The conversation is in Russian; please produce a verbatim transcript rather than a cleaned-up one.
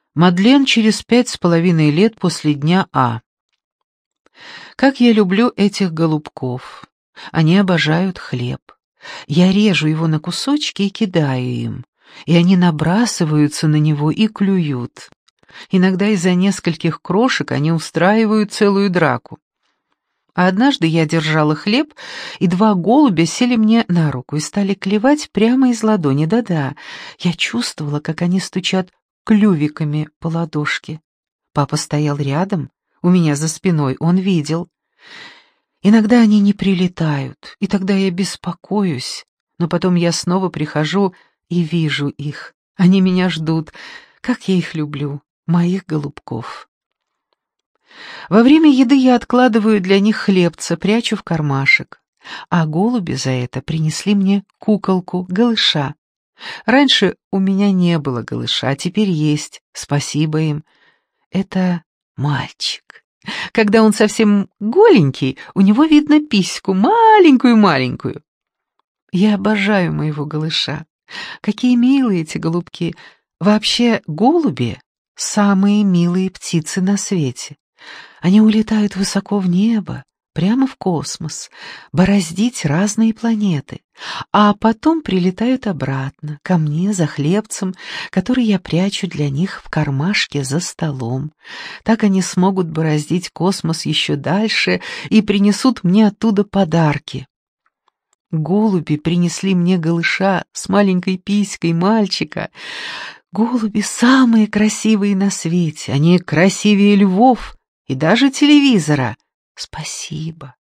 Мадлен через пять с половиной лет после дня А. Как я люблю этих голубков. Они обожают хлеб. Я режу его на кусочки и кидаю им, и они набрасываются на него и клюют. Иногда из-за нескольких крошек они устраивают целую драку. А однажды я держала хлеб, и два голубя сели мне на руку и стали клевать прямо из ладони. Да-да, я чувствовала, как они стучат клювиками по ладошке. Папа стоял рядом, у меня за спиной, он видел. Иногда они не прилетают, и тогда я беспокоюсь, но потом я снова прихожу и вижу их. Они меня ждут. Как я их люблю, моих голубков. Во время еды я откладываю для них хлебца, прячу в кармашек. А голуби за это принесли мне куколку, голыша. Раньше у меня не было голыша, а теперь есть, спасибо им. Это мальчик. Когда он совсем голенький, у него видно письку, маленькую-маленькую. Я обожаю моего голыша. Какие милые эти голубки. Вообще, голуби — самые милые птицы на свете. Они улетают высоко в небо, прямо в космос, бороздить разные планеты, а потом прилетают обратно, ко мне за хлебцем, который я прячу для них в кармашке за столом. Так они смогут бороздить космос еще дальше и принесут мне оттуда подарки. Голуби принесли мне голыша с маленькой писькой мальчика. Голуби самые красивые на свете, они красивее львов и даже телевизора. Спасибо.